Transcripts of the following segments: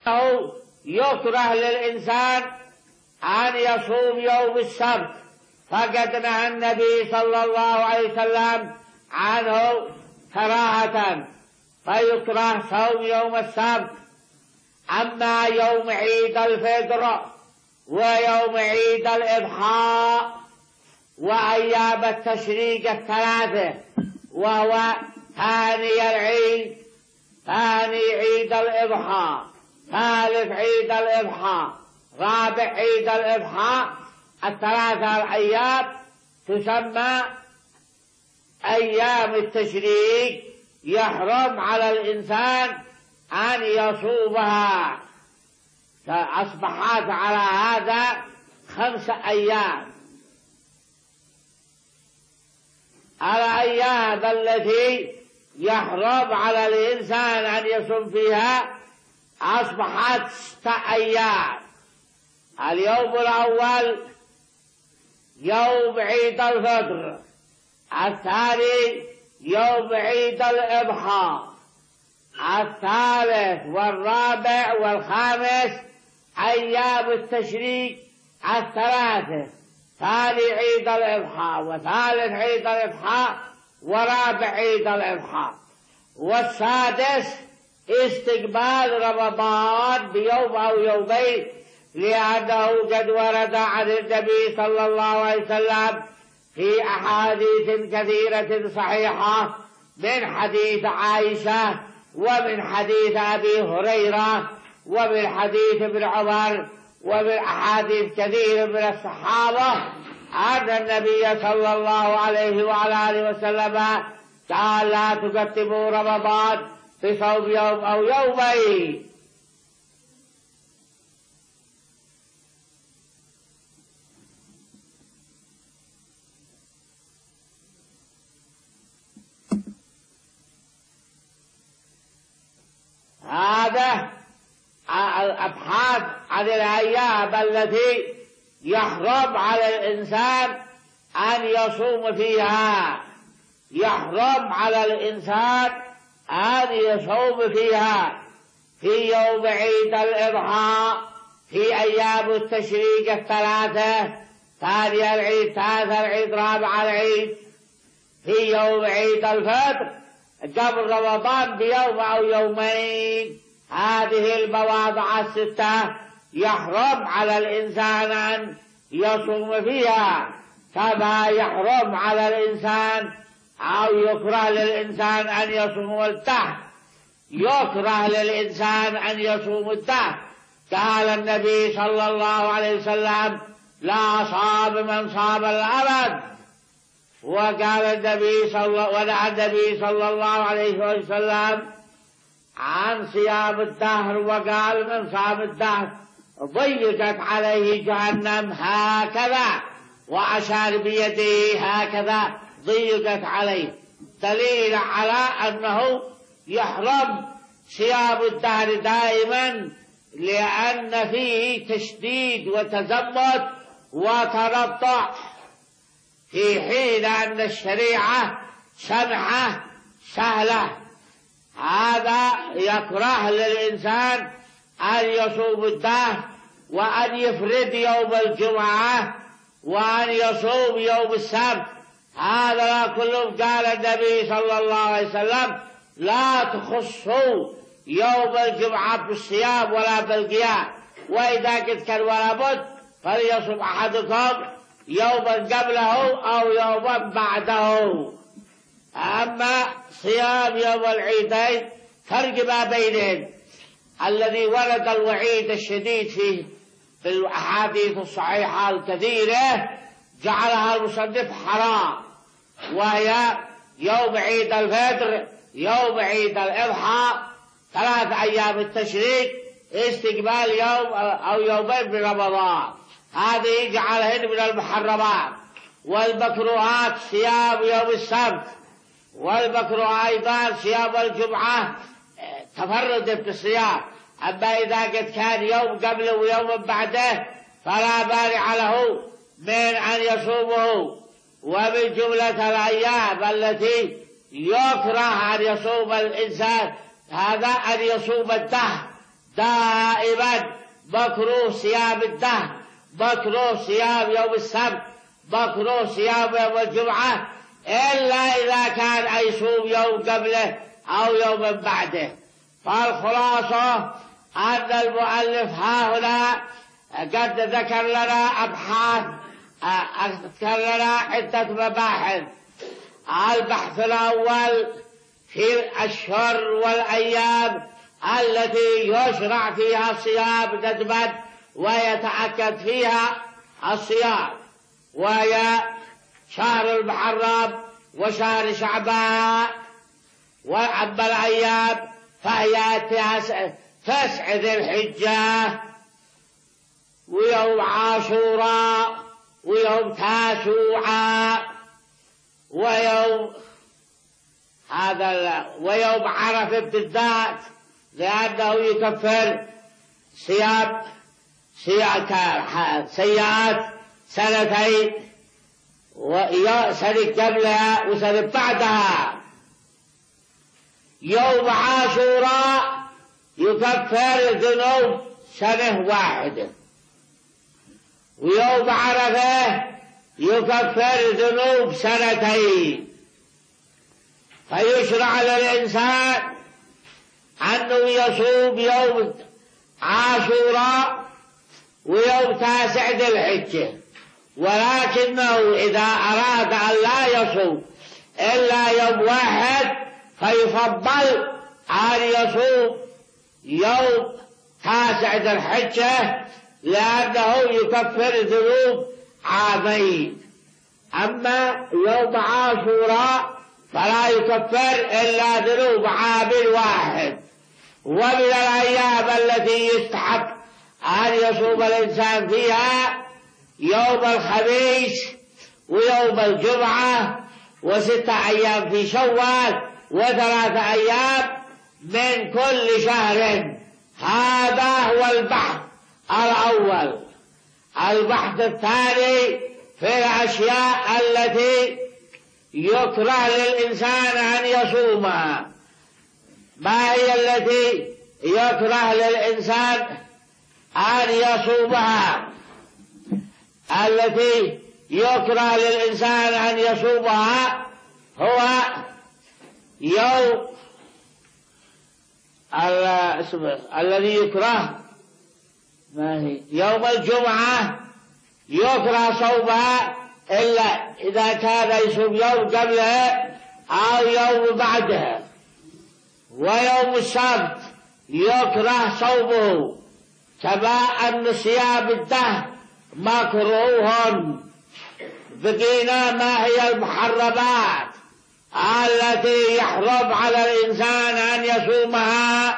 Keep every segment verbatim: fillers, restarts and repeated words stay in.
أنه يكره للإنسان أن يصوم يوم السبت، فقد نهى النبي صلى الله عليه وسلم عنه كراهة، فيكره صوم يوم السبت. أما يوم عيد الفطر ويوم عيد الإضحى وأيام التشريق الثلاثة، وهو ثاني العيد، ثاني عيد الإضحى، ثالث عيد الإضحى، رابع عيد الإضحى، الثلاثة الأيام تسمى أيام التشريق، يحرم على الإنسان أن يصومها، فأصبحت على هذا خمسة أيام. الأيام التي يحرم على الإنسان أن يصوم فيها أصبحت ستة أيام. اليوم الأول يوم عيد الفطر، الثاني يوم عيد الإضحى، الثالث والرابع والخامس أيام التشريق الثلاثة، ثاني عيد الإضحى وثالث عيد الإضحى ورابع عيد الإضحى، والسادس استقبال رمضان بيوم أو يومين، لأنه قد ورد عن النبي صلى الله عليه وسلم في أحاديث كثيرة صحيحة، من حديث عائشة ومن حديث أبي هريرة ومن حديث ابن عمر ومن أحاديث كثير من الصحابة، أن النبي صلى الله عليه وعلى آله وسلم قال: لا تقدموا رمضان بصوم يوم أو يومين. هذا الأبحاث عن الأيام التي يحرم على الإنسان أن يصوم فيها، يحرم على الإنسان أن يصوم فيها: في يوم عيد الإضحى، في أيام التشريق الثلاثة، ثاني العيد، ثالث العيد، رابع العيد، في يوم عيد الفطر قبل رمضان بيوم أو يومين. هذه المواضع الستة يحرم على الإنسان أن يصوم فيها، كما يحرم على الإنسان أو يكره للإنسان أن يصوم الدهر، يكره للإنسان أن يصوم الدهر. قال النبي صلى الله عليه وسلم: لا صام من صام الأبد. وقال النبي صلى ونهى النبي صلى الله عليه وسلم عن صيام الدهر، وقال: من صام الدهر ضيقت عليه جهنم هكذا، وأشار بيده هكذا، ضيقت عليه، دليل على أنه يحرم صيام الدهر دائما، لأن فيه تشديد وتزمت وتنطع، في حين أن الشريعة سمحة سهلة. هذا يكره للإنسان أن يصوم الدهر، وأن يفرد يوم الجمعة، وأن يصوم يوم السبت. هذا كله قال النبي صلى الله عليه وسلم: لا تخصوا يوم الجمعة بالصيام ولا بالقيام، وإذا كنت كان ولا بد فليصوم أحدكم يوما قبله أو يوما بعده. أما صيام يوم العيدين فرق ما بينهم، الذي ورد الوعيد الشديد فيه في الأحاديث الصحيحة الكثيرة جعلها المصنف حرام، وهي يوم عيد الفطر، يوم عيد الإضحى، ثلاث أيام التشريق، استقبال يوم أو يومين من رمضان، هذه جعلهن من المحرمات. والمكروهات صيام يوم السبت، والمكروه أيضا صيام الجمعة تفرد بالصيام. أما إذا قد كان يوم قبله ويوم بعده فلا مانع له من أن يصومه. ومن جملة الأيام التي يكره أن يصوم الإنسان هذا أن يصوم الدهر، دائما مكروه صيام الدهر، مكروه صيام يوم السبت، مكروه صيام يوم الجمعة، إلا إذا كان يصوم يوم قبله أو يوم بعده. فالخلاصة أن المؤلف ها هنا قد ذكر لنا أبحاث، ذكر لنا عدة مباحث. البحث الأول في الأشهر والأيام التي يشرع فيها الصيام ندبا ويتأكد فيها الصيام، وهي شهر المحرم وشهر شعبان. وأما الأيام فهي تسع ذي الحجة ويوم عاشوراء ويوم تاسوعاء ويوم هذا ويوم عرفة بالذات، لأنه يكفر صيام سيئات سنتين، سنة قبلها وسنة بعدها. يوم عاشوراء يكفر ذنوب سنة واحدة، ويوم عرفة يكفر ذنوب سنتين. فيشرع للإنسان أنه يصوم يوم عاشوراء ويوم تاسع ذي الحجة، ولكنه إذا أراد أن لا يصوم إلا يوم واحد فيفضل أن يصوم يوم تاسع ذي الحجة، لأنه يكفر ذنوب عامين. أما يوم عاشوراء فلا يكفر إلا ذنوب عام واحد. ومن الأيام التي يستحب أن يصوم الإنسان فيها يوم الخميس ويوم الجمعة وستة أيام في شوال وثلاثة أيام من كل شهر. هذا هو البحث الأول. البحث الثاني في الأشياء التي يكره للإنسان أن يصومها. ما هي التي يكره للإنسان أن يصومها؟ التي يكره للإنسان أن يصومها هو يوم الذي يكره ما هي يوم الجمعة، يكره صومها إلا إذا كان يصوم يوم قبلها أو يوم بعدها. ويوم السبت يكره صومه، كما أن صيام الدهر مكروه. بقينا ما هي المحرمات التي يحرم على الإنسان أن يصومها؟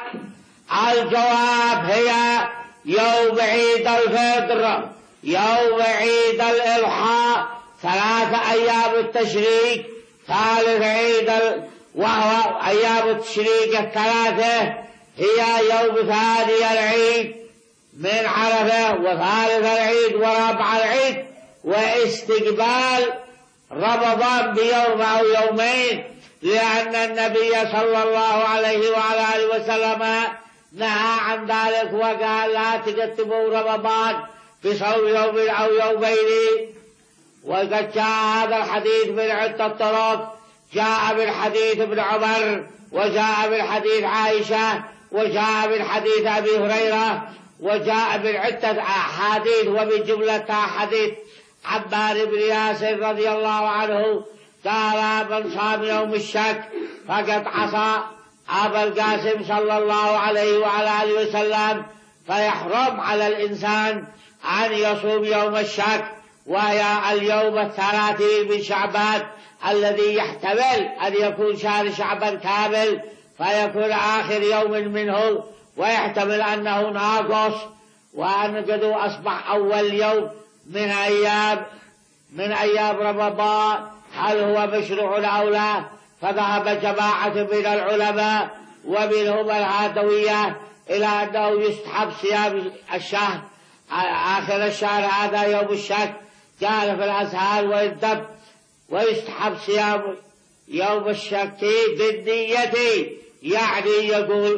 الجواب هي يوم عيد الفطر، يوم عيد الأضحى، ثلاثة أيام التشريق، ثالث عيد ال... وهو أيام التشريق الثلاثة هي يوم ثاني العيد من عرفة وثالث العيد ورابع العيد واستقبال رمضان بيوم أو يومين، لأن النبي صلى الله عليه وعلى آله وسلم نهى عن ذلك وقال لا تقدموا رمضان بصوم يوم أو يومين. وقد جاء هذا الحديث من عدة طرق، جاء من حديث ابن عمر، وجاء من حديث عائشة، وجاء من حديث أبي هريرة، وجاء من عدة أحاديث، ومن جملة حديث عمار بن ياسر رضي الله عنه قال من صام يوم الشك فقد عصى أبا القاسم صلى الله عليه وعلى آله وسلم. فيحرم على الإنسان أن يصوم يوم الشك، وهي اليوم الثلاثين من شعبان الذي يحتمل أن يكون شهر شعبان كامل فيكون آخر يوم منه، ويحتمل أنه ناقص وأن قد أصبح أول يوم من أيام من أيام رمضان. هل هو مشروع أو لا؟ فذهب جماعة من العلماء ومنهم العادوية إلى أنه يستحب صيام الشهر آخر الشهر هذا يوم الشك، قال في الأزهار والدب، ويستحب صيام يوم الشك بالنية، يعني يقول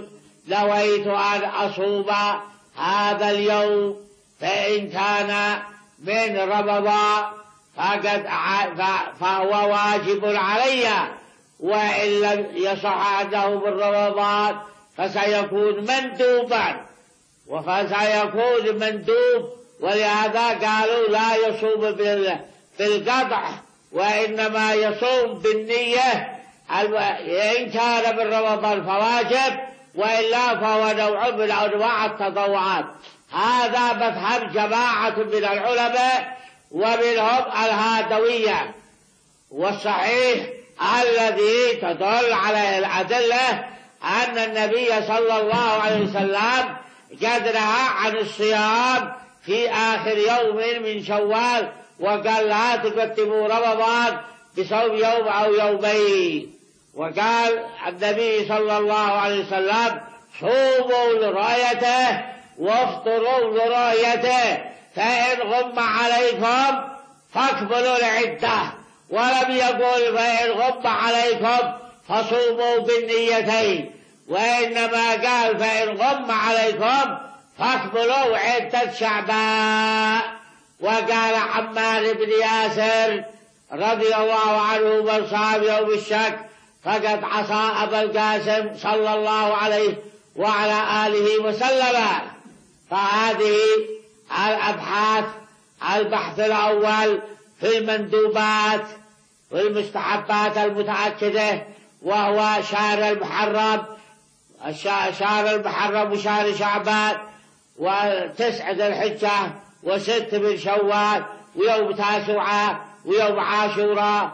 نويت أن أصوم هذا اليوم، فإن كان من رمضان فقد فهو واجب علي، وإن لم يصح أنه من رمضان فسيكون مندوبا وفسيكون مندوب. ولهذا قالوا لا يصوم بالقطع، وإنما يصوم بالنية. إن كان من رمضان فواجب، وإلا فهو نوع من أنواع التطوعات. هذا مذهب جماعة من العلماء ومنهم الهادوية، والصحيح الذي تدل على الأدلة أن النبي صلى الله عليه وسلم قد نهى عن الصيام في آخر يوم من شوال، وقال لا تقدموا رمضان بصوم يوم أو يومين. وقال النبي صلى الله عليه وسلم صوموا لرؤيته وافطروا لرؤيته، فإن غم عليكم فاكملوا العدة، ولم يقل فإن غم عليكم فصوموا بالنيتين، وإنما قال فإن غم عليكم فاكملوا عدة شعبان. وقال عمار بن ياسر رضي الله عنه من صام يوم الشك فقد عصى أبا القاسم صلى الله عليه وعلى آله وسلم. فهذه الأبحاث، البحث الأول في المندوبات والمستحبات المتأكدة، وهو شهر المحرم شهر المحرم وشهر شعبان وتسعة ذي الحجة وست من شوال ويوم تاسوعة ويوم عاشوراء،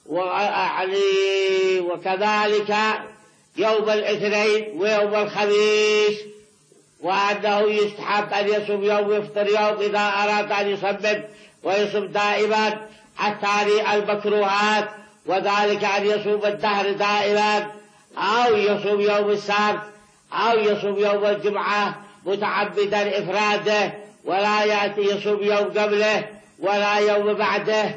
وكذلك يوم الاثنين ويوم الخميس. وأنه يستحب أن يصوم يوم ويفطر يوم إذا أراد أن يصمم، ويصوم دائما التالي المكروهات، وذلك أن يصوم الدهر دائما، أو يصوم يوم السبت أو يصوم يوم الجمعة متعبدا إفراده، ولا يأتي يصوم يوم قبله ولا يوم بعده.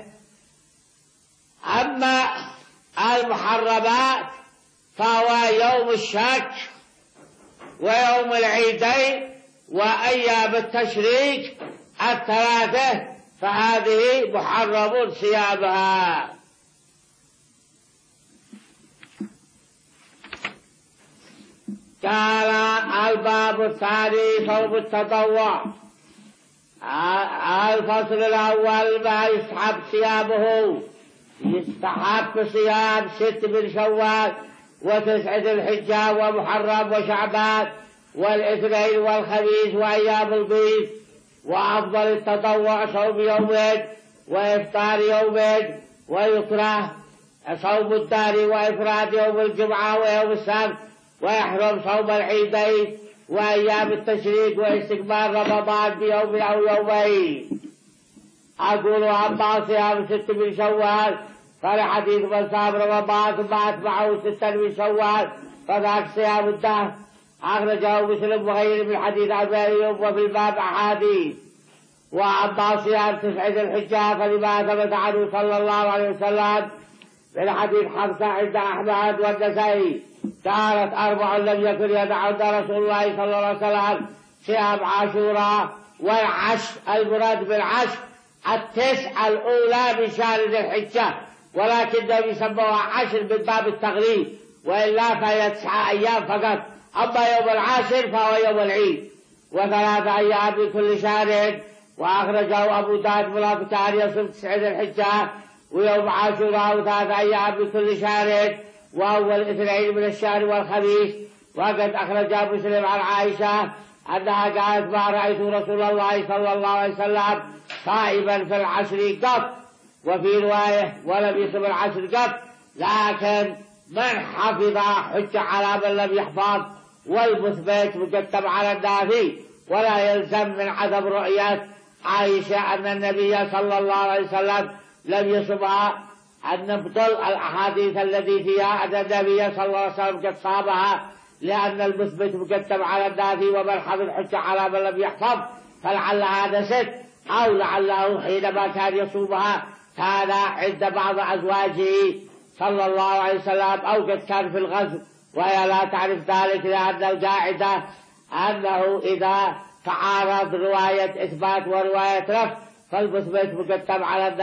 أما المحرمات فهو يوم الشك ويوم العيدين وأيام التشريك الثلاثة، فهذه محرم صيامها. قال الباب الثاني صوم التطوع. الفصل الأول ما يستحب صيامه. يستحب صيام ست من شوال وتسعة الحجة ومحرم وشعبان والاثنين والخميس وأيام البيض. وأفضل التطوع صوم يومين وإفطار يومين، ويكره صوم الدار وإفراد يوم الجمعة ويوم السبت، ويحرم صوم العيدين وأيام التشريق واستقبال رمضان بيوم أو يومين. أقول أما صيام ست من شوال فلحديث من صام رمضان ثم أتبعه ستا من شوال فذاك صيام الدهر، أخرجه مسلم وغيره من حديث أبي أيوب وفي الباب أحاديث. وأما صيام تسعة الحجة فلما ثبت عنه صلى الله عليه وسلم من حديث حفصة عند أحمد والنسائي كانت أربع لم يكن يدعون رسول الله صلى الله عليه وسلم: صيام عاشوراء والعشر، المراد بالعشر التسعة الأولى من شهر ذي الحجة، ولكنهم يسموها عشر من باب التغليب، وإلا فهي تسعة أيام فقط. أما يوم العاشر فهو يوم العيد، وثلاثة أيام من كل شهر. وأخرجه أبو داود ملافة أن يصوم تسعة ذي الحجة ويوم عاشوراء وثلاثة أيام من كل شهر، وهو الاثنين من الشهر والخميس. وقد أخرج مسلم عن عائشة أنها قالت: ما رأيت رسول الله صلى الله عليه وسلم صائما في العشر قط. وفي رواية: ولم يصم العشر قط، لكن من حفظ حج على من لم يحفظ، والمثبت مقدم على النافي. ولا يلزم من عدم رؤية عائشة أن النبي صلى الله عليه وسلم لم يصمها أن نبطل الأحاديث التي فيها أن النبي صلى الله عليه وسلم قد صامها، لأن المثبت مقدم على النافي، ومن حفظ حج على من لم يحفظ، فلعل هذا ست، أو لعله حينما كان يصومها كان عند بعض أزواجه صلى الله عليه وسلم، أو قد كان في الغزو وهي لا تعرف ذلك لأن القاعدة أنه إذا تعارض رواية إثبات ورواية رفع فالمثبت مقدم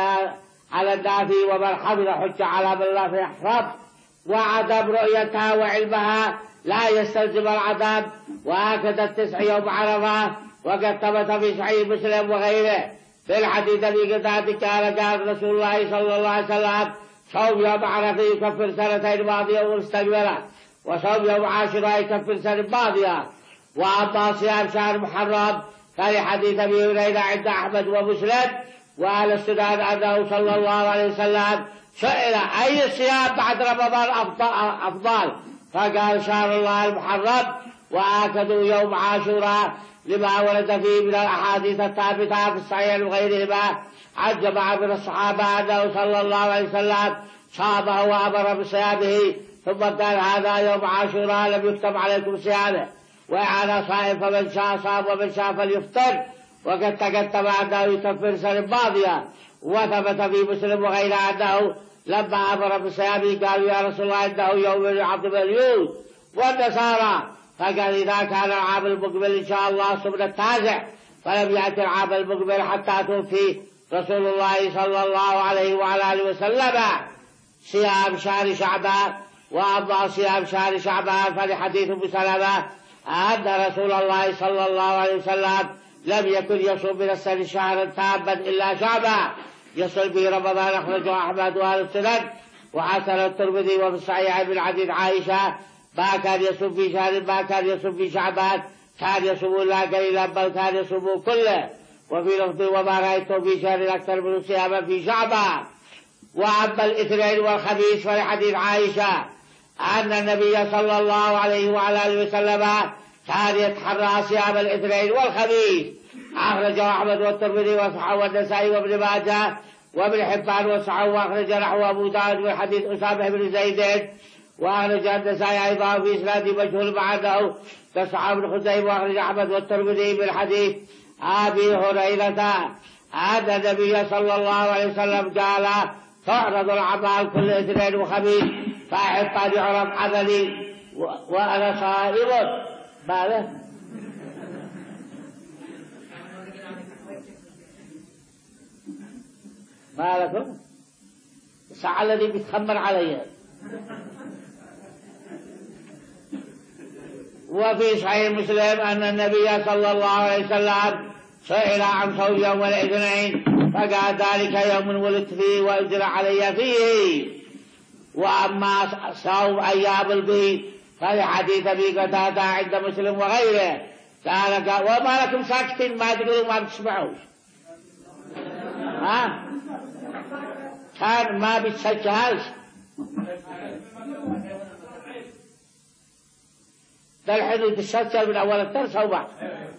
على النافي، ومن حفظ حج على من لا يحفظ، وعدم رؤيتها وعلمها لا يستلزم العذاب. وهكذا التسع يوم عرفة وقد ثبت في صحيح مسلم وغيره في الحديث بقتادة قال قال رسول الله صلى الله عليه وسلم: صوم يوم عرفة يكفر سنتين ماضية ومستقبلة، وصوم يوم عاشوراء يكفر سنة ماضية. وأما صيام شهر محرم فلحديث أبي هريرة عند أحمد ومسلم وأهل السنن أنه صلى الله عليه وسلم سئل: أي الصيام بعد رمضان أفضل؟ فقال: شهر الله المحرم. وآكدوا يوم عاشوراء لما ورد فيه من الأحاديث الثابتة في الصحيح وغيرهما عن جماعة من الصحابة أنه صلى الله عليه وسلم صامه وأمر بصيامه، ثم قال: هذا يوم عاشوراء لم يكتب عليكم صيامه، وأنا صائم فمن شاء صام ومن شاء فليفطر. وقد تقدم أنه يكفر سنة ماضية. وثبت في مسلم وغيره أنه لما أمر بصيامه قالوا: يا رسول الله إنه يوم يعظم اليهود والنصارى، فقال: إذا كان العام المقبل إن شاء الله صمنا التاسع. فلم يأتي العام المقبل حتى توفي رسول الله صلى الله عليه وعلى آله وسلم صيام شهر شعبان. وأما صيام شهر شعبان فلحديث أم سلمة أن رسول الله صلى الله عليه وسلم لم يكن يصوم من السنة شهرا تاما إلا شعبان يصل به رمضان، أخرجه أحمد وأهل السنن وحسن الترمذي. وفي الصحيح من حديث عائشة: ما كان يصوم في شهر ما كان يصوم في شعبان كان يصوم إلا قليلا بل كان يصوم كله. وفي لفظ: وما رأيته في شهر أكثر من صياما في شعبان. وأما الاثنين والخميس فلحديث عائشة أن النبي صلى الله عليه وعلى آله وسلم كان يتحرى صيام الاثنين والخميس، أخرجه أحمد والترمذي وصححه والنسائي وابن ماجه وابن حبان وصححه، وأخرج نحو أبو داود من حديث أسامة بن زيد، وأخرج النسائي أيضا في إسناد مجهول مع أنه تصححه ابن خزيمة، وأخرج أحمد والترمذي من حديث أبي هريرة أن النبي صلى الله عليه وسلم قال: تعرض الأعمال كل اثنين وخميس، فأحب أن يعرض عملي وأنا صائم. ماذا؟ ما لكم؟ الساعة الذي بيتخمر علي. وفي صحيح مسلم أن النبي صلى الله عليه وسلم سئل عن صوم يوم الاثنين فقال: ذلك يوم ولدت فيه وأجر علي فيه. وأما صوم أيام البيض فلحديث أبي قتادة عند مسلم وغيره قال: وما لكم ساكتين ما تقولوا ما بتسمعوش؟ ها؟ كان ما بتسجلش ده الحين تسجل من أول الدرس أو بعد.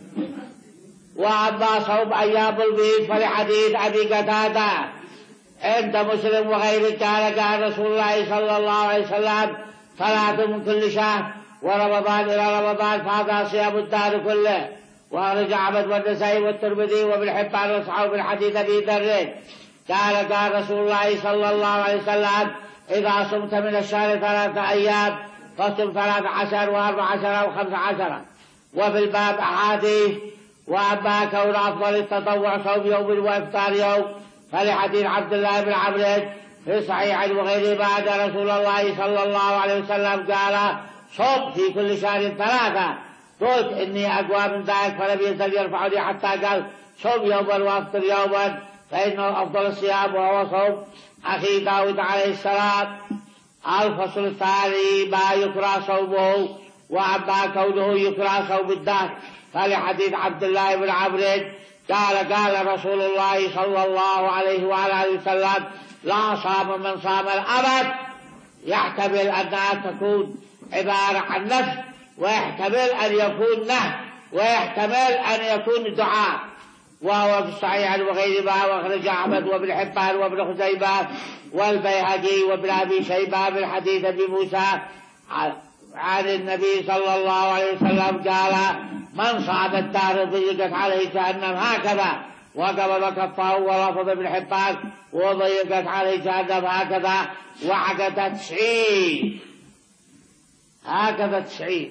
وأما صوم أيام البيض فلحديث أبي قتادة عند مسلم وغيره قال: قال رسول الله صلى الله عليه وسلم: ثلاث من كل شهر ورمضان إلى رمضان فهذا صيام الدهر كله. وأخرج أحمد والنسائي والترمذي وابن حبان وصححه من حديث أبي ذر قال: قال رسول الله صلى الله عليه وسلم: إذا صمت من الشهر ثلاثة أيام فصم ثلاث عشر وأربع عشر وخمس عشر. وفي الباب أحاديث. وأما كون أفضل التطوع صوم يوم وإفطار يوم فلحديث عبد الله بن عمرو في صحيح وغيره بعد رسول الله صلى الله عليه وسلم قال: صم في كل شهر ثلاثة. قلت: إني أقوى من ذلك، فلم يزل يرفعني حتى قال: صم يوما وأفطر يوما، فإنه أفضل الصيام وهو صوم أخي داود عليه السلام. الفصل الثاني: ما يكره صومه. وأما كونه يكره صوم الدهر فلحديث عبد الله بن عمرو قال: قال رسول الله صلى الله عليه وعلى آله وسلم: لا صام من صام الأبد. يحتمل أنها تكون عبارة عن نفس، ويحتمل أن يكون نهي، ويحتمل أن يكون دعاء. وهو في الصحيح وغيره ما وأخرج أحمد وابن حبان وابن خزيمة والبيهقي وابن أبي شيبة من حديث أبي موسى عن النبي صلى الله عليه وسلم قال: من صام الدهر ضيقت عليه جهنم هكذا، وقبض كفه. ولفظ ابن حبان: وضيقت عليه جهنم هكذا وعقدت تسعين. هكذا تسعين.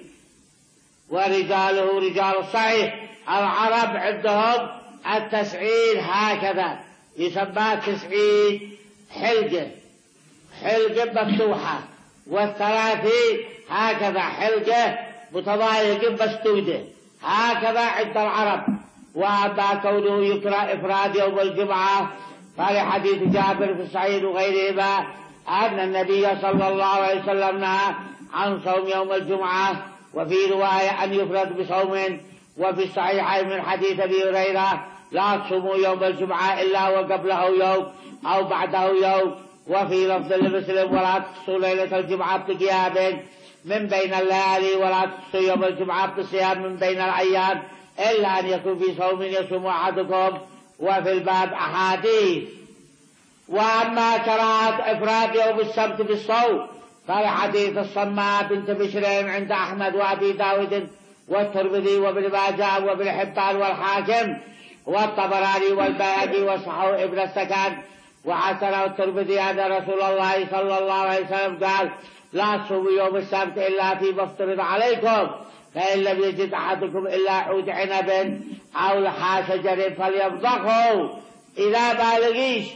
ورجاله رجال الصحيح. العرب عندهم التسعين هكذا يسمى تسعين حلقة، حلقة مفتوحة، والثلاثين هكذا حلقة متضايقة مسدودة، هكذا عند العرب. وأما كونه يكره إفراد يوم الجمعة فلحديث جابر في الصحيح وغيرهما أن النبي صلى الله عليه وسلم نهى عن صوم يوم الجمعة، وفي رواية أن يفرد بصوم. وفي الصحيحين من حديث أبي هريرة لا تصوموا يوم الجمعة إلا وقبله يوم أو بعده يوم. وفي لفظ لمسلم ولا تقصوا ليلة الجمعة بقيام من بين الليالي، ولا تقصوا يوم الجمعة بصيام من بين الأيام، إلا أن يكون في صوم يصوم أحدكم. وفي الباب أحاديث. وأما كراهة إفراد يوم السبت بالصوم فلحديث الصماء بنت بشر عند أحمد وأبي داود والترمذي وابن ماجه وابن حبان والحاكم والطبراني والبيهقي وصححه ابن السكن وحسنه الترمذي أن رسول الله صلى الله عليه وسلم قال لا تصوموا يوم السبت إلا فيما افترض عليكم، فإن لم يجد أحدكم إلا عود عنب أو لحى شجر فليمضغه. إذا ما لقيش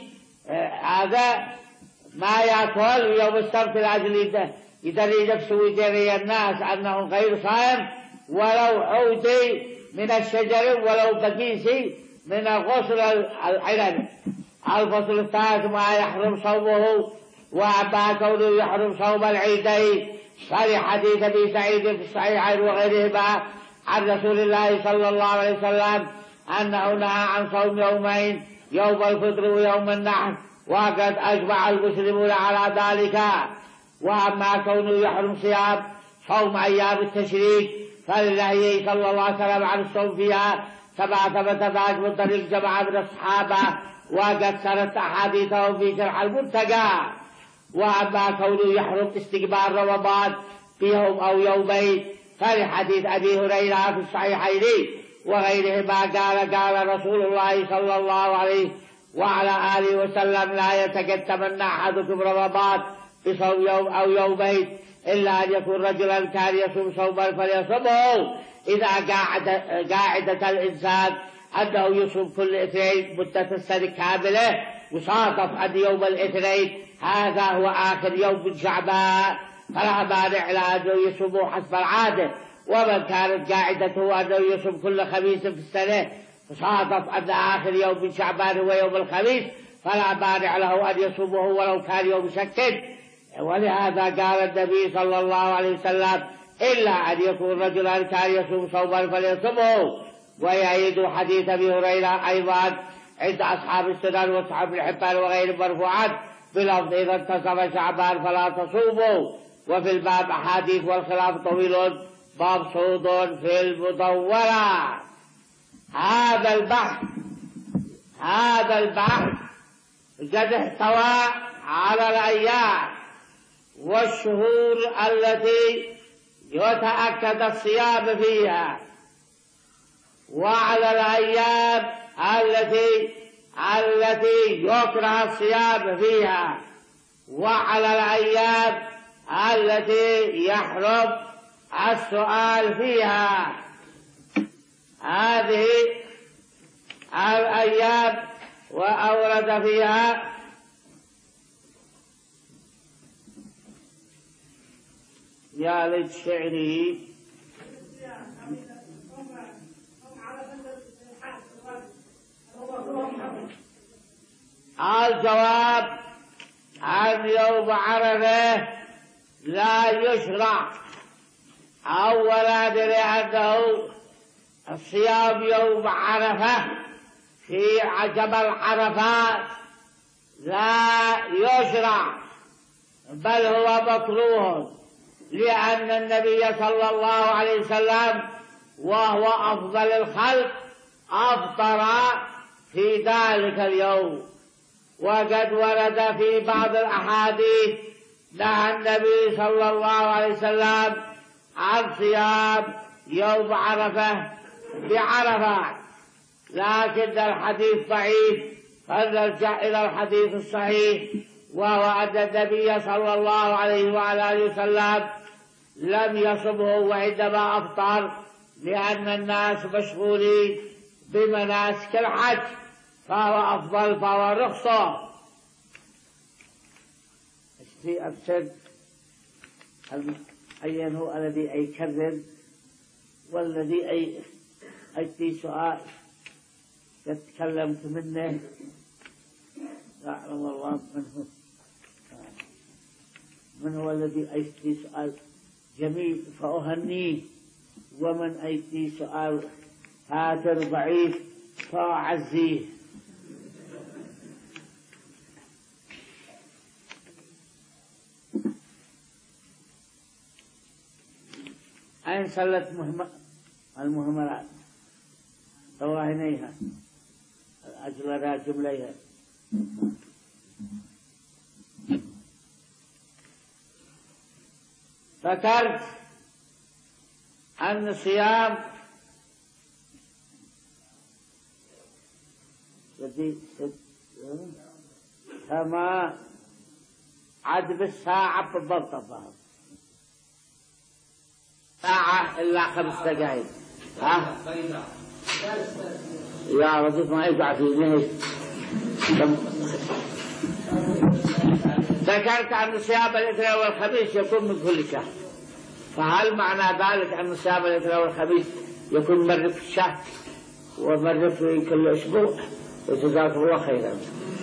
هذا ما يأكل يوم السبت لأجل يدري نفسه ويدري الناس أنه غير صائم، ولو عودي من الشجر ولو بقيسي من الغسل العنب. الفصل الثالث ما يحرم صومه. وأما كونه يحرم صوم العيدين فلحديث أبي سعيد في الصحيحين وغيرهما عن رسول الله صلى الله عليه وسلم أنه نهى عن صوم يومين، يوم الفطر ويوم النحر، وقد أجمع المسلمون على ذلك. وأما كونه يحرم صيام صوم أيام التشريك فللنهي صلى الله عليه وسلم عن الصوم فيها كما ثبت ذلك من طريق جماعة من الصحابة، وقد سردت أحاديثهم في شرح المنتقى. وأما كونه يحرم استقبال رمضان في يوم أو يومين فلحديث أبي هريرة في الصحيحين وغيرهما قال قال رسول الله صلى الله عليه وعلى آله وسلم لا يتقدمن أحدكم رمضان بصوم يوم أو يومين إلا أن يكون رجلا كان يصوم صوما فليصومه. إذا قاعد قاعدة الإنسان أنه يصوم كل اثنين مدة السنة كاملة، وصادف أن يوم الاثنين هذا هو آخر يوم من شعبان فلا مانع لأنه يصوم حسب العادة. ومن كانت قاعدته أنه يصوم كل خميس في السنة وصادف أن آخر يوم من شعبان هو يوم الخميس فلا مانع له أن يصومه ولو كان يوم شك. ولهذا قال النبي صلى الله عليه وسلم إلا أن يكون رجلا كان يصوم صوما فليصومه. ويعيد حديث أبي هريرة أيضا عند أصحاب السنن وأصحاب الحبان وغير مرفوعات بلفظ إذا انتصف شعبان فلا تصوموا. وفي الباب أحاديث والخلاف طويل مبسوط في المدونة. هذا البحث هذا البحث قد احتوى على الأيام والشهور التي يتأكد الصيام فيها، وعلى الأيام التي التي يكره الصيام فيها، وعلى الأيام التي يحرم السؤال فيها. هذه الأيام وأورد فيها يا ليت شعري الجواب عن يوم عرفة لا يشرع. أولا لأنه الصيام يوم عرفة في جبل عرفات لا يشرع، بل هو مكروه، لأن النبي صلى الله عليه وسلم وهو أفضل الخلق أفطر في ذلك اليوم. وقد ورد في بعض الأحاديث نهى النبي صلى الله عليه وسلم عن صيام يوم عرفة بعرفة، لكن الحديث ضعيف، فنرجع إلى الحديث الصحيح، وهو أن النبي صلى الله عليه وعلى آله وسلم لم يصبه وعندما أفطر، لأن الناس مشغولين بمناسك الحج، فهو أفضل، فهو رخصة. في أبسط أين هو الذي يكرر والذي أي أي سؤال تكلمت منه يعلم الله من هو من هو الذي أيتي سؤال جميل فأهنيه، ومن أيتي سؤال هاتر ضعيف فأعزيه. أين سلت مهم المهملات طواهنيها الأجلرات جمليها؟ ذكرت أن الصيام كما عد بالساعة بالضبط، فهم ساعة إلا خمس دقائق. ها يا رضيف ما يقع في ذهنك. ذكرت أن صيام الاثنين والخميس يكون من كل شهر، فهل معنى ذلك أن صيام الاثنين والخميس يكون مرة في الشهر ومرة في كل أسبوع؟ وجزاك الله خيرا.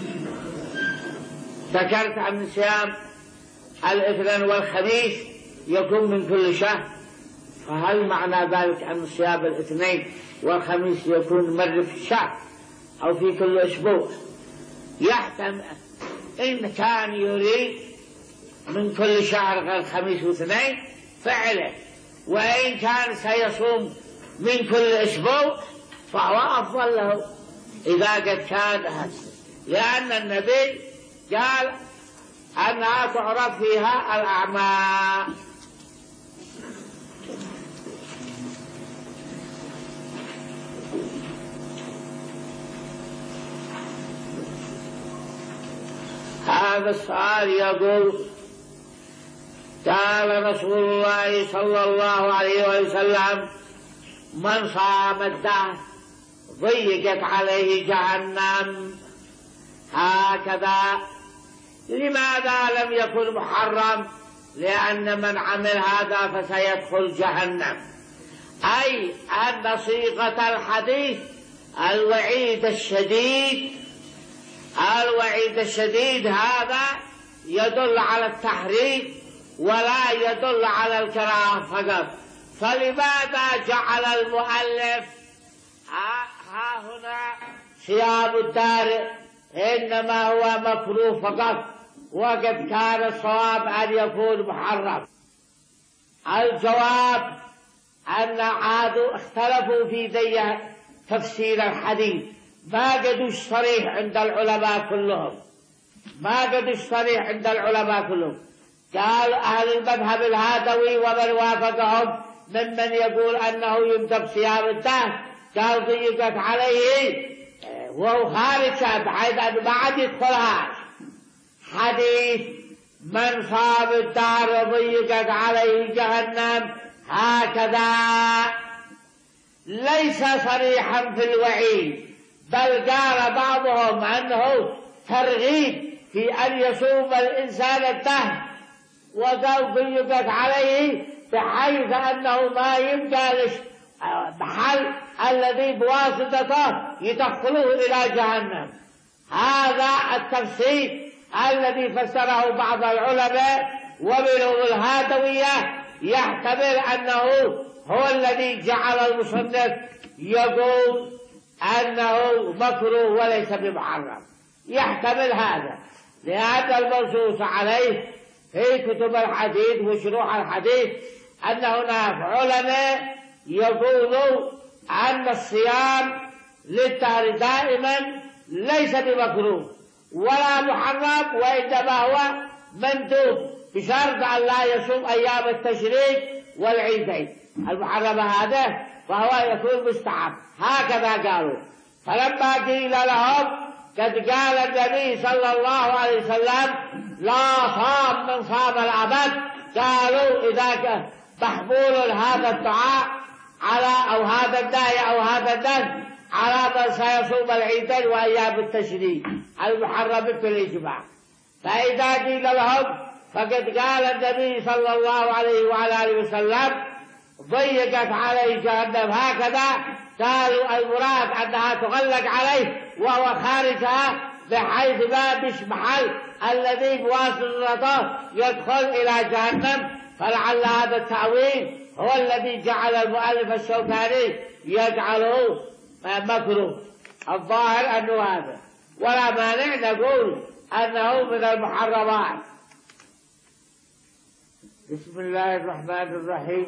ذكرت أن صيام الاثنين والخميس يكون من كل شهر، فهل معنى ذلك أن صيام الاثنين والخميس يكون مرة في الشهر أو في كل أسبوع؟ يحتمل إن كان يريد من كل شهر غير خميس واثنين فعله، وإن كان سيصوم من كل أسبوع فهو أفضل له إذا قد كان هذا، لأن النبي قال أنها تعرف فيها الأعمال. هذا السؤال يقول: قال رسول الله صلى الله عليه وسلم: من صام الدهر ضيقت عليه جهنم. هكذا لماذا لم يكن محرم؟ لأن من عمل هذا فسيدخل جهنم، أي أن صيغة الحديث الوعيد الشديد الوعيد الشديد هذا يدل على التحريم ولا يدل على الكراهة فقط. فلماذا جعل المؤلف ها هنا صيام الدار إنما هو مكروه فقط، وقد كان الصواب أن يكون محرم؟ الجواب أن عادوا اختلفوا في ذي تفسير الحديث، ما قدوش صريح عند العلماء كلهم ما قدوش صريح عند العلماء كلهم قال أهل المذهب الهادوي ومن وافقهم ممن يقول أنه يمدب صيام الدهر، قال ضيقت عليه وهو خارج بحيث أنه ما عاد يدخلها. حديث من صام الدهر وضيقت عليه جهنم هكذا ليس صريحا في الوعيد، بل قال بعضهم أنه ترغيب في أن يصوم الإنسان الدهر، وقال ضيقت عليه بحيث أنه ما يبقى محل الذي بواسطته يدخلوه إلى جهنم. هذا التفسير الذي فسره بعض العلماء ومنهم الهادوية، يحتمل أنه هو الذي جعل المصنف يقول أنه مكروه وليس بمحرم، يحتمل هذا، لأن المنصوص عليه في كتب الحديث وشروح الحديث أن هناك علماء يقولوا أن الصيام للدهر دائما ليس بمكروه ولا محرم، وإنما هو مندوب بشرط أن لا يصوم أيام التشريق والعيدين. المحرم هذا فهو يكون مستحب، هكذا قالوا. فلما قيل لهم قد قال النبي صلى الله عليه وسلم: لا صام من صام الأبد، قالوا إذا محمول هذا الدعاء على أو هذا الداعي أو هذا الدم على من سيصوم العيدين وأيام التشريق المحرمة بالإجماع. فإذا قيل لهم فقد قال النبي صلى الله عليه وعلى آله وسلم ضيقت عليه جهنم هكذا، قالوا المراد أنها تغلق عليه وهو خارجها بحيث ما مش محل الذي بواسطته يدخل إلى جهنم. فلعل هذا التأويل هو الذي جعل المؤلف الشوكاني يجعله مكروه. الظاهر أنه هذا، ولا مانع نقول أنه من المحرمات. بسم الله الرحمن الرحيم.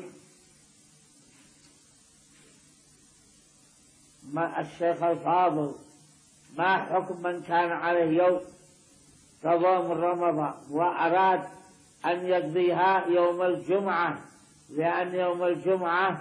ما الشيخ الفاضل ما حكم من كان عليه يوم قضاء من رمضان وأراد أن يقضيها يوم الجمعة، لأن يوم الجمعة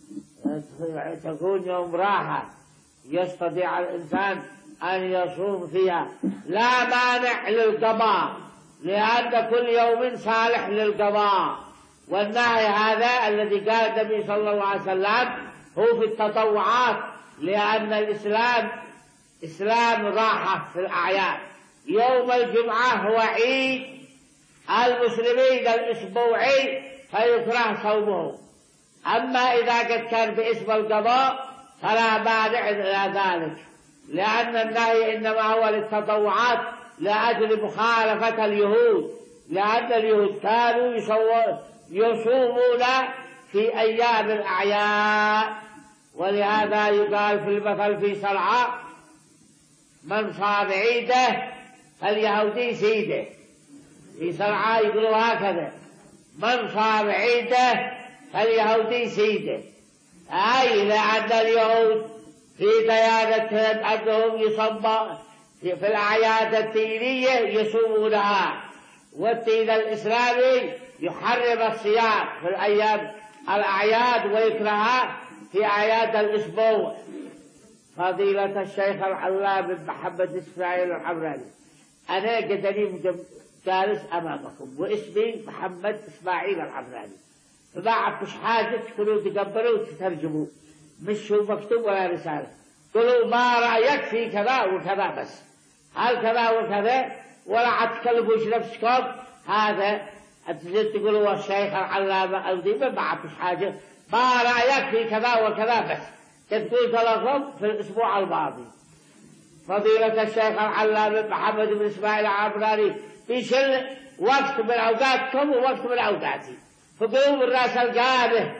تكون يوم راحة يستطيع الإنسان أن يصوم فيها، لا مانع للقضاء لأن كل يوم صالح للقضاء. والنهي هذا الذي قال النبي صلى الله عليه وسلم هو في التطوعات، لأن الإسلام إسلام راحة في الأعياد. يوم الجمعة هو عيد المسلمين الأسبوعي فيكره صومه، أما إذا قد كان باسم القضاء فلا مانع إلى ذلك، لأن النهي إنما هو للتطوعات لأجل مخالفة اليهود، لأن اليهود كانوا يصومون في أيام الأعياد. ولهذا يقال في المثل في صنعاء من صام عيده فاليهودي سيده. في صنعاء يقولوا هكذا من صام عيده فاليهودي سيده، أي لأن اليهود في ديانتهم أنهم يصومون في الأعياد الدينية يصومونها، والدين الإسلامي يحرم الصيام في الأيام الأعياد ويكرهها في أعياد الأسبوع. فضيلة الشيخ العلامة بن محمد إسماعيل الحمراني، أنا قدري جالس أمامكم واسمي محمد إسماعيل الحمراني، فما عرفش حاجة تكونوا تقبلوا وتترجموا، مش هو مكتوب ولا رسالة. قلوا ما رأيك في كذا وكذا بس، هل كذا وكذا، ولا تكلموش نفسكم. هذا تقولوا الشيخ العلامة الديمة ما عرفش حاجة، ما رأيك في كذا وكذا بس، تقول ثلاثهم في الأسبوع الماضي. فضيلة الشيخ العلامة محمد بن إسماعيل الحمراني في شل وقت من أوقاتكم ووقت من أوقاتي، فقلوا بالراس القابه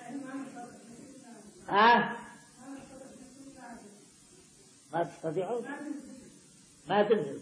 ها ما تستطيعون ما تنزل.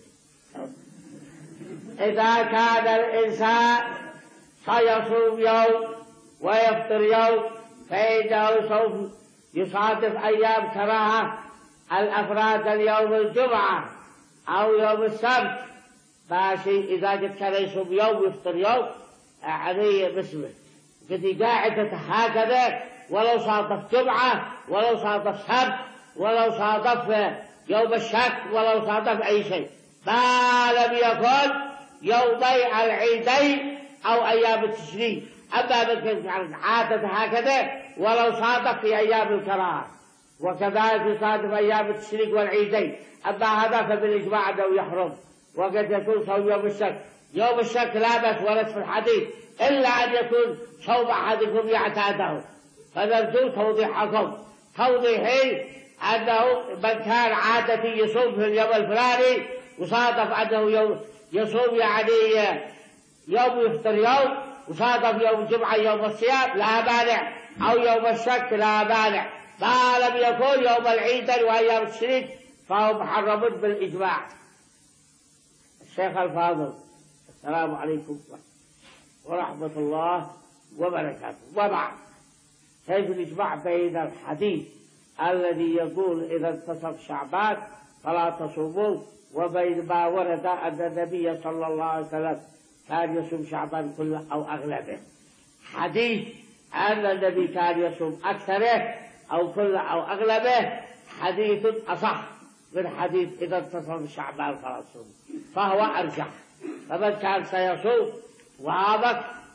إذا كان الإنسان سيصوم يوم ويفطر يوم فإنه سوف يصادف أيام كراهة الأفراد اليوم الجمعة أو يوم السبت ماشي. إذا قد كان يصوم يوم ويفطر يوم عليه باسمه قد قاعدة هكذا، ولو صادف جمعة ولو صادف سبت ولو صادف يوم الشك ولو صادف أي شيء، ما لم يكن يومي العيدين أو أيام التشريق. أما من عادة هكذا ولو صادف في أيام الكراهة، وكذلك يصادف أيام التشريق والعيدين. أما هذا فبالإجماع أنه يحرم، وقد يكون صوم يوم الشك. يوم الشك لا بأس ورد في الحديث إلا أن يكون صوم أحدكم يعتاده. فنرجو توضيحكم توضيحي أنه من كان عادة يصوم في اليوم الفلاني وصادف أنه يوم يصوم يعني يوم يفطر يوم، وصادف يوم الجمعة يوم الصيام لا مانع، أو يوم الشك لا مانع، ما لم يكن يوم العيد وأيام التشريق فهو محرم بالإجماع. الشيخ الفاضل السلام عليكم ورحمة الله وبركاته. وبعد كيف الإجماع بين الحديث الذي يقول إذا انتصف شعبان فلا تصوموا وبين ما ورد أن النبي صلى الله عليه وسلم كان يصوم شعبان كله أو أغلبه؟ حديث أن النبي كان يصوم أكثره أو كله أو أغلبه حديث أصح من حديث إذا انتصف شعبان فلا تصوموا، فهو أرجح. فمن كان سيصوم وهذا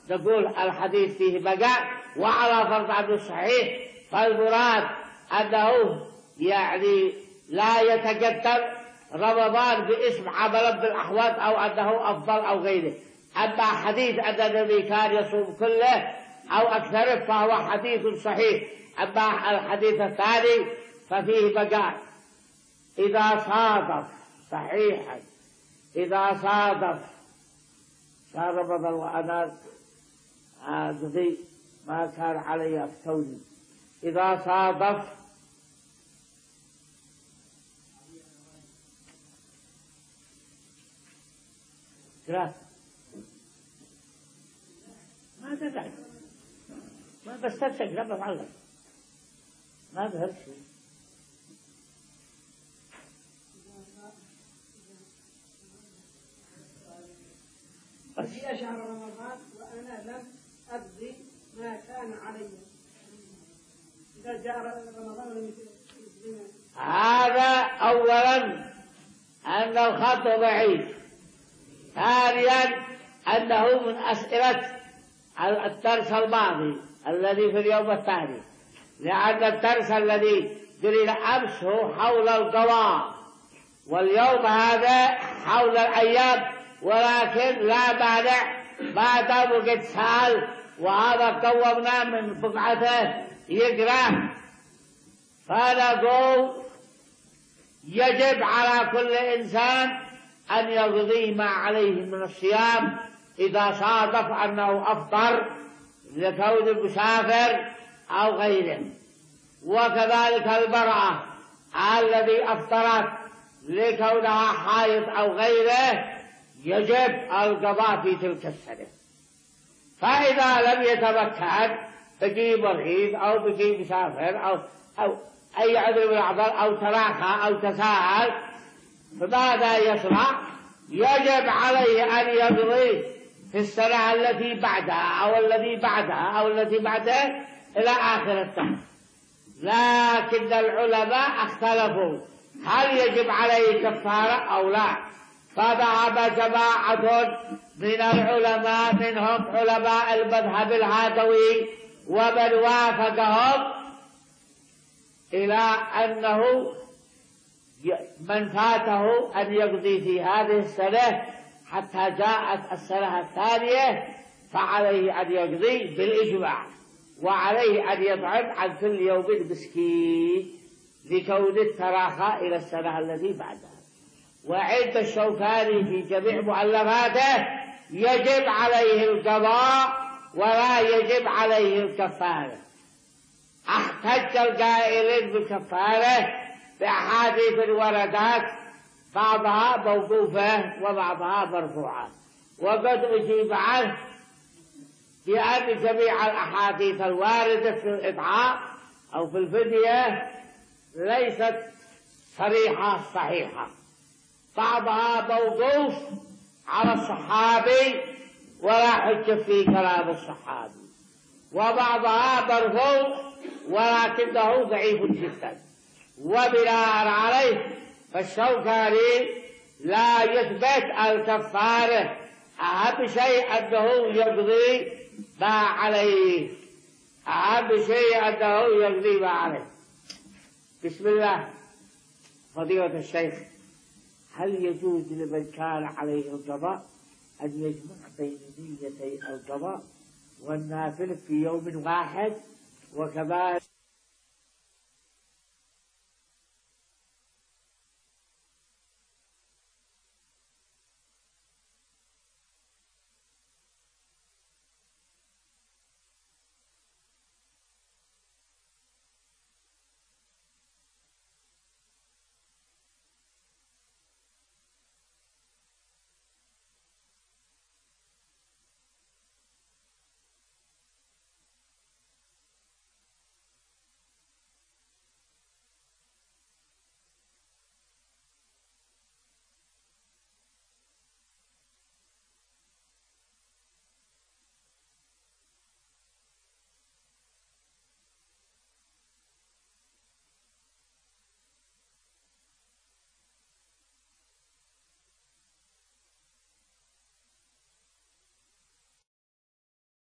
نقول الحديث فيه بقاء. وعلى فرض عبد الصحيح فالمراد أنه يعني لا يتقدم رمضان باسم عملا بالأحوال أو أنه أفضل أو غيره. أما حديث أن النبي كان يصوم كله أو أكثره فهو حديث صحيح. أما الحديث الثاني ففيه بقاء إذا صادف صحيحا، إذا صادف شهر رمضان وأنا قضي ما كان علي أفتوني، إذا صادف ثلاث ما تدعي ما بسترشق لما معلق ما بهر شيء. في شهر رمضان وأنا لم أقضي ما كان علي إذا جاء رمضان لم يكن. هذا أولا أن الخط ضعيف. ثانيا أنه من أسئلة الدرس الماضي الذي في اليوم الثاني، لأن الدرس الذي دري أمس هو حول القضاء واليوم هذا حول الأيام، ولكن لا مانع ما دام قد سأل وهذا قومنا من بقعته يقرأ. فنقول يجب على كل إنسان أن يقضي ما عليه من الصيام إذا صادف أنه أفطر لكون المسافر أو غيره. وكذلك المرأة الذي أفطرت لكونها حائض أو غيره يجب القضاء في تلك السنة. فإذا لم يتمكن بقي مريض أو بقي مسافر أو, أو أي عذر من الأعذار أو تراخى أو تساهل فماذا يصنع؟ يجب عليه أن يقضي في السنة التي بعدها أو الذي بعدها أو التي بعدها إلى آخر الدهر. لكن العلماء اختلفوا هل يجب عليه كفارة أو لا. فذهب جماعة من العلماء منهم علماء المذهب الهادوي ومن وافقهم إلى أنه من فاته أن يقضي في هذه السنة حتى جاءت السنة الثانية فعليه أن يقضي بالإجماع، وعليه أن يطعم عن كل يوم مسكين لكون التراخى إلى السنة التي بعدها. وعند الشوكاني في جميع مؤلفاته يجب عليه القضاء ولا يجب عليه الكفارة. احتج القائلين بالكفارة بأحاديث وردت بعضها موقوفة وبعضها مرفوعة، وقد أجيب عنه بأن جميع الأحاديث الواردة في الإطعام أو في الفدية ليست صريحة صحيحة، بعضها موقوف على الصحابي ولا حجة في كلام الصحابي، وبعضها مرفوع ولكنه ضعيف جدا. وبناء عليه فالشوكاني لا يثبت الكفارة، أهم شيء أنه يقضي ما عليه، أهم شيء أنه يقضي ما عليه. بسم الله. فضيلة الشيخ، هل يجوز لمن كان عليه القضاء أن يجمع بين نيتي القضاء والنافلة في يوم واحد وكذلك